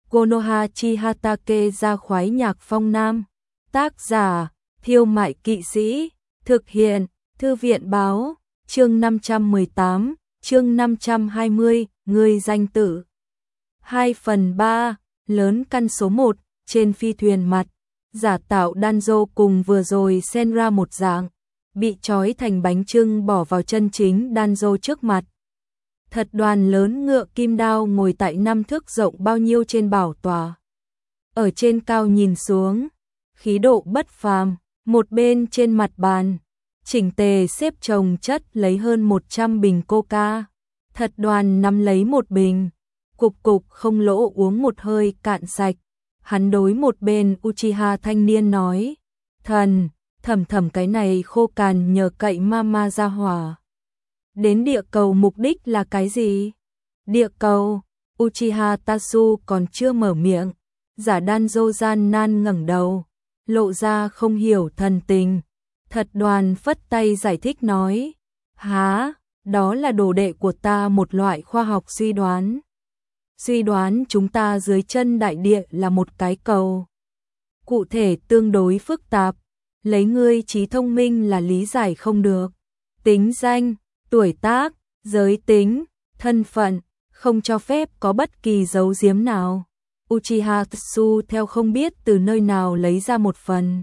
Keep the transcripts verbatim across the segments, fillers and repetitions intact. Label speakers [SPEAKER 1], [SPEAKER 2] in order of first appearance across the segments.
[SPEAKER 1] Konoha Chihatake ra khoái nhạc phong nam. Tác giả, Thiêu Mại Kỵ Sĩ. Thực hiện, Thư viện báo. Chương năm trăm mười tám, chương năm trăm hai mươi, người danh tử. hai phần ba, lớn căn số một, trên phi thuyền mặt. Giả tạo Danzo cùng vừa rồi xen ra một dạng, bị trói thành bánh chưng bỏ vào chân chính Danzo trước mặt. Thật đoàn lớn ngựa kim đao ngồi tại năm thước rộng bao nhiêu trên bảo tòa. Ở trên cao nhìn xuống, khí độ bất phàm, một bên trên mặt bàn, chỉnh tề xếp chồng chất lấy hơn một trăm bình coca. Thật đoàn nắm lấy một bình, cục cục không lỗ uống một hơi cạn sạch. Hắn đối một bên Uchiha thanh niên nói, thần, thầm thầm cái này khô cằn nhờ cậy mama ra hỏa. Đến địa cầu mục đích là cái gì? Địa cầu, Uchiha Tatsu còn chưa mở miệng, giả Danzo gian nan ngẩng đầu, lộ ra không hiểu thần tình. Thật đoàn phất tay giải thích nói, há, đó là đồ đệ của ta một loại khoa học suy đoán. Suy đoán chúng ta dưới chân đại địa là một cái cầu. Cụ thể tương đối phức tạp, lấy ngươi trí thông minh là lý giải không được. Tính danh, tuổi tác, giới tính, thân phận, không cho phép có bất kỳ dấu giếm nào. Uchiha Tatsu theo không biết từ nơi nào lấy ra một phần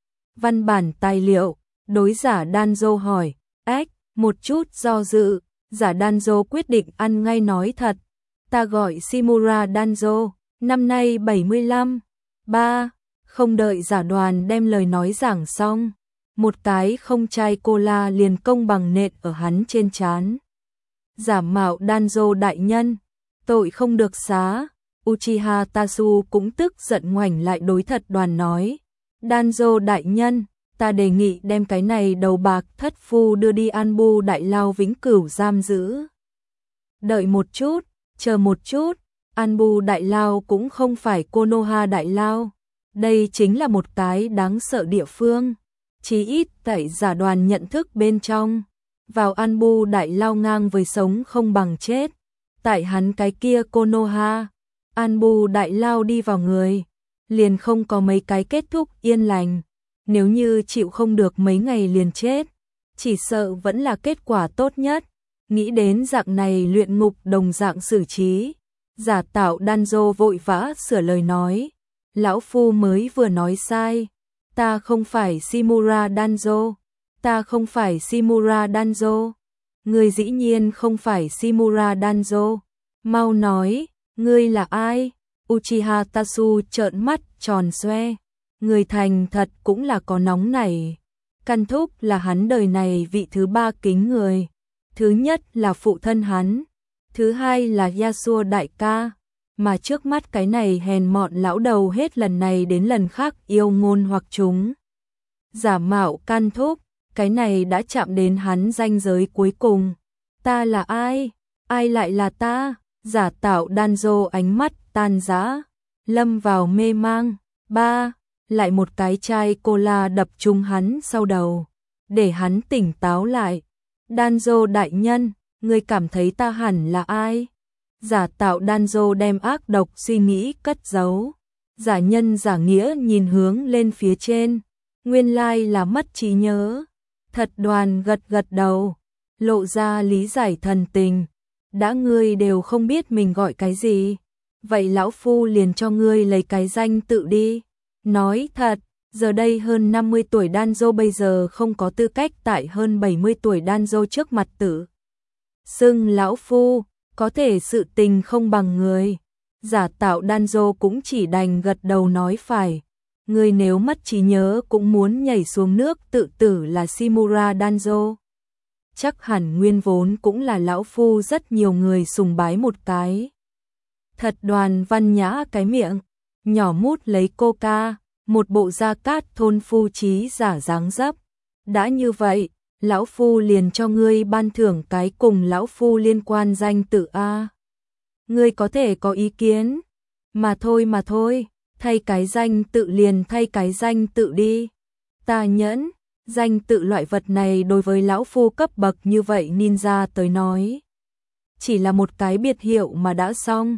[SPEAKER 1] văn bản tài liệu, đối giả Danzo hỏi, ách, một chút do dự, giả Danzo quyết định ăn ngay nói thật. Ta gọi Shimura Danzo, năm nay bảy mươi lăm. Ba, không đợi giả đoàn đem lời nói giảng xong, một cái không chai cola liền công bằng nện ở hắn trên trán. Giả mạo Danzo đại nhân, tội không được xá. Uchiha Tatsu cũng tức giận ngoảnh lại đối thật đoàn nói, Danzo đại nhân, ta đề nghị đem cái này đầu bạc thất phu đưa đi Anbu đại lao vĩnh cửu giam giữ. Đợi một chút, chờ một chút, Anbu đại lao cũng không phải Konoha đại lao, đây chính là một cái đáng sợ địa phương. Chí ít tại giả đoàn nhận thức bên trong, vào Anbu đại lao ngang với sống không bằng chết. Tại hắn cái kia Konoha, Anbu đại lao đi vào người, liền không có mấy cái kết thúc yên lành. Nếu như chịu không được mấy ngày liền chết, chỉ sợ vẫn là kết quả tốt nhất. Nghĩ đến dạng này luyện ngục đồng dạng xử trí, giả tạo Danzo vội vã sửa lời nói, lão phu mới vừa nói sai, ta không phải Shimura Danzo, ta không phải Shimura Danzo, ngươi dĩ nhiên không phải Shimura Danzo, mau nói, ngươi là ai? Uchiha Tatsu trợn mắt tròn xoe, người thành thật cũng là có nóng này. Căn thúc là hắn đời này vị thứ ba kính người. Thứ nhất là phụ thân hắn, thứ hai là Yasuo đại ca, mà trước mắt cái này hèn mọn lão đầu hết lần này đến lần khác yêu ngôn hoặc chúng. Giả mạo can thúc, cái này đã chạm đến hắn ranh giới cuối cùng. Ta là ai? Ai lại là ta? Giả tạo Danzo ánh mắt tan rã, lâm vào mê mang. Ba, lại một cái chai cola đập trúng hắn sau đầu, để hắn tỉnh táo lại. Danzo đại nhân, ngươi cảm thấy ta hẳn là ai? Giả tạo Danzo đem ác độc suy nghĩ cất giấu. Giả nhân giả nghĩa nhìn hướng lên phía trên, nguyên lai là mất trí nhớ. Thật đoàn gật gật đầu, lộ ra lý giải thần tình. Đã ngươi đều không biết mình gọi cái gì, vậy lão phu liền cho ngươi lấy cái danh tự đi. Nói thật, giờ đây hơn năm mươi tuổi Danzo bây giờ không có tư cách tại hơn bảy mươi tuổi Danzo trước mặt tử xưng lão phu, có thể sự tình không bằng người. Giả tạo Danzo cũng chỉ đành gật đầu nói phải. Người nếu mất trí nhớ cũng muốn nhảy xuống nước tự tử là Shimura Danzo. Chắc hẳn nguyên vốn cũng là lão phu rất nhiều người sùng bái một cái. Thật đoàn văn nhã cái miệng, nhỏ mút lấy coca, một bộ gia cát thôn phu trí giả dáng dấp. Đã như vậy, lão phu liền cho ngươi ban thưởng cái cùng lão phu liên quan danh tự A. Ngươi có thể có ý kiến, mà thôi mà thôi, thay cái danh tự liền thay cái danh tự đi. Ta nhẫn, danh tự loại vật này đối với lão phu cấp bậc như vậy ninja tới nói, chỉ là một cái biệt hiệu mà đã xong.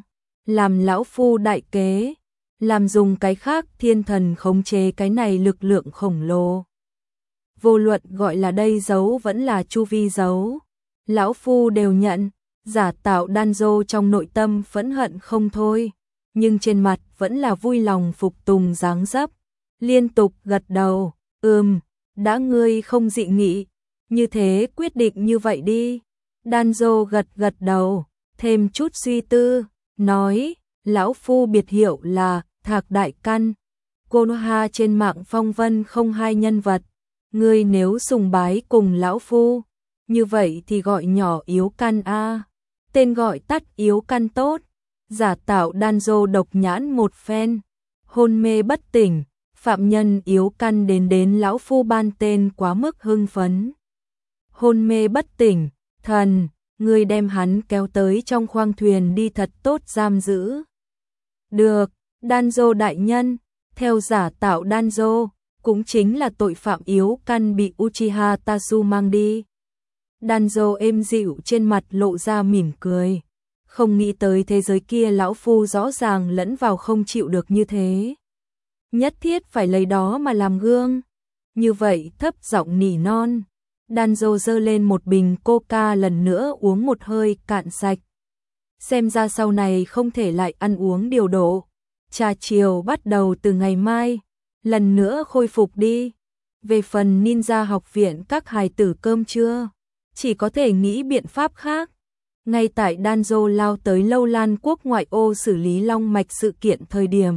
[SPEAKER 1] làm lão phu đại kế, làm dùng cái khác thiên thần khống chế cái này lực lượng khổng lồ. Vô luận gọi là đây giấu vẫn là chu vi giấu, lão phu đều nhận. Giả Tạo Đan Dô trong nội tâm phẫn hận không thôi, nhưng trên mặt vẫn là vui lòng phục tùng dáng dấp, liên tục gật đầu, ừm, đã ngươi không dị nghị, như thế quyết định như vậy đi. Đan Dô gật gật đầu, thêm chút suy tư, nói, lão phu biệt hiệu là Thạc Đại Căn, Konoha trên mạng phong vân không hai nhân vật, ngươi nếu sùng bái cùng lão phu, như vậy thì gọi nhỏ yếu căn a. Tên gọi tắt yếu căn tốt. Giả Tạo Đan Dô độc nhãn một phen, hôn mê bất tỉnh, phạm nhân yếu căn đến đến lão phu ban tên quá mức hưng phấn. Hôn mê bất tỉnh, thần, người đem hắn kéo tới trong khoang thuyền đi thật tốt giam giữ. Được, Đan Dô đại nhân, theo Giả Tạo Đan Dô, cũng chính là tội phạm yếu căn bị Uchiha Tatsu mang đi. Đan Dô êm dịu trên mặt lộ ra mỉm cười, không nghĩ tới thế giới kia lão phu rõ ràng lẫn vào không chịu được như thế. Nhất thiết phải lấy đó mà làm gương. Như vậy thấp giọng nỉ non. Đan Dô giơ lên một bình coca lần nữa uống một hơi cạn sạch. Xem ra sau này không thể lại ăn uống điều độ. Trà chiều bắt đầu từ ngày mai, lần nữa khôi phục đi. Về phần ninja học viện các hài tử cơm trưa, chỉ có thể nghĩ biện pháp khác. Ngay tại Đan Dô lao tới Lâu Lan quốc ngoại ô xử lý long mạch sự kiện thời điểm,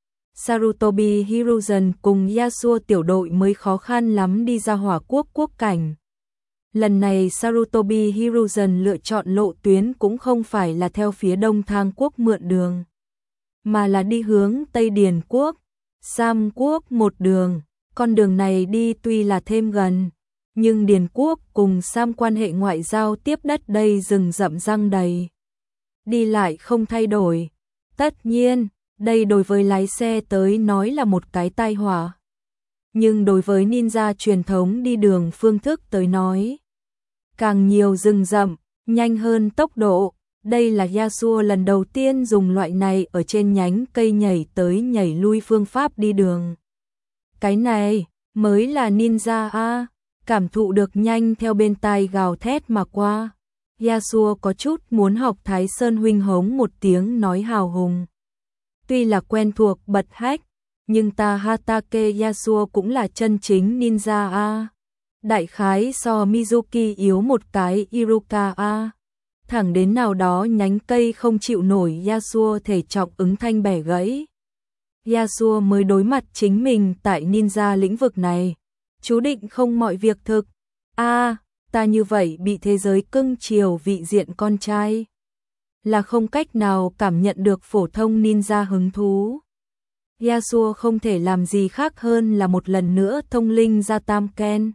[SPEAKER 1] Sarutobi Hiruzen cùng Yasuo tiểu đội mới khó khăn lắm đi ra hỏa quốc quốc cảnh. Lần này Sarutobi Hiruzen lựa chọn lộ tuyến cũng không phải là theo phía đông thang quốc mượn đường, mà là đi hướng Tây Điền quốc, Sam quốc một đường. Con đường này đi tuy là thêm gần, nhưng Điền quốc cùng Sam quan hệ ngoại giao tiếp đất đây rừng rậm răng đầy. Đi lại không thay đổi. Tất nhiên, đây đối với lái xe tới nói là một cái tai họa. Nhưng đối với ninja truyền thống đi đường phương thức tới nói, càng nhiều rừng rậm, nhanh hơn tốc độ. Đây là Yasuo lần đầu tiên dùng loại này ở trên nhánh cây nhảy tới nhảy lui phương pháp đi đường. Cái này mới là ninja a. Cảm thụ được nhanh theo bên tai gào thét mà qua. Yasuo có chút muốn học Thái Sơn huynh hống một tiếng nói hào hùng. Tuy là quen thuộc bật hách, nhưng ta Hatake Yasuo cũng là chân chính ninja a. Đại khái so Mizuki yếu một cái Iruka a. Thẳng đến nào đó nhánh cây không chịu nổi Yasuo thể trọng ứng thanh bẻ gãy. Yasuo mới đối mặt chính mình tại ninja lĩnh vực này. Chú định không mọi việc thực. A, à, ta như vậy bị thế giới cưng chiều vị diện con trai. Là không cách nào cảm nhận được phổ thông ninja hứng thú. Yasuo không thể làm gì khác hơn là một lần nữa thông linh ra Tam Ken.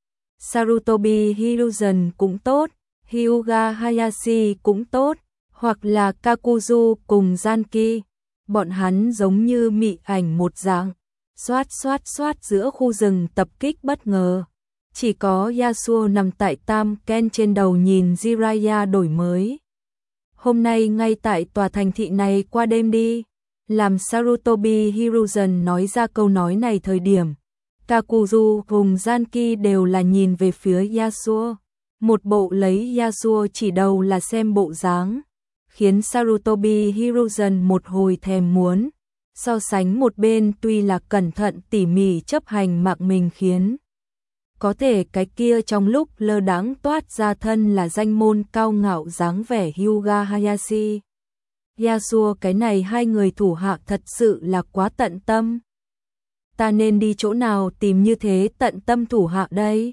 [SPEAKER 1] Sarutobi Hiruzen cũng tốt, Hyuga Hayashi cũng tốt, hoặc là Kakuzu cùng Zanki. Bọn hắn giống như mị ảnh một dạng, xoát xoát xoát giữa khu rừng tập kích bất ngờ. Chỉ có Yasuo nằm tại Tam Ken trên đầu nhìn Jiraiya đổi mới. Hôm nay ngay tại tòa thành thị này qua đêm đi. Làm Sarutobi Hiruzen nói ra câu nói này thời điểm, Kakuzu cùng Zanki đều là nhìn về phía Yasuo. Một bộ lấy Yasuo chỉ đầu là xem bộ dáng, khiến Sarutobi Hiruzen một hồi thèm muốn. So sánh một bên tuy là cẩn thận tỉ mỉ chấp hành mạng mình khiến có thể cái kia trong lúc lơ đãng toát ra thân là danh môn cao ngạo dáng vẻ Hyuga Hayashi. Yasuo cái này hai người thủ hạ thật sự là quá tận tâm. Ta nên đi chỗ nào tìm như thế tận tâm thủ hạ đây?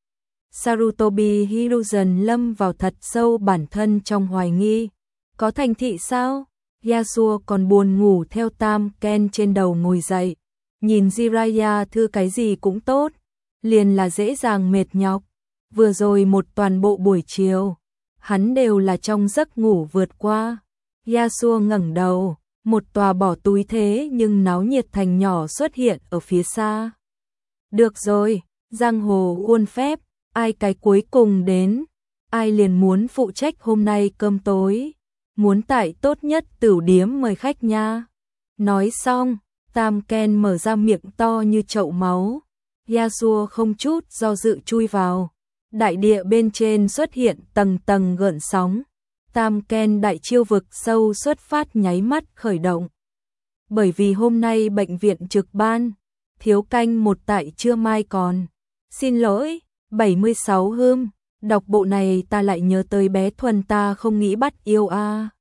[SPEAKER 1] Sarutobi Hiruzen lâm vào thật sâu bản thân trong hoài nghi. Có thành thị sao? Yasuo còn buồn ngủ theo Tam Ken trên đầu ngồi dậy. Nhìn Jiraiya thư cái gì cũng tốt. Liền là dễ dàng mệt nhọc. Vừa rồi một toàn bộ buổi chiều, hắn đều là trong giấc ngủ vượt qua. Yasuo ngẩng đầu, một tòa bỏ túi thế nhưng náo nhiệt thành nhỏ xuất hiện ở phía xa. Được rồi, giang hồ khuôn phép, ai cái cuối cùng đến, ai liền muốn phụ trách hôm nay cơm tối. muốn tại tốt nhất tửu điếm mời khách nha. Nói xong, Tam Ken mở ra miệng to như chậu máu. Yasuo không chút do dự chui vào. Đại địa bên trên xuất hiện tầng tầng gợn sóng. Tam Ken đại chiêu vực sâu xuất phát nháy mắt khởi động. Bởi vì hôm nay bệnh viện trực ban, thiếu canh một tại trưa mai còn. Xin lỗi, bảy mươi sáu Hương, đọc bộ này ta lại nhớ tới bé Thuần ta không nghĩ bắt yêu a. À.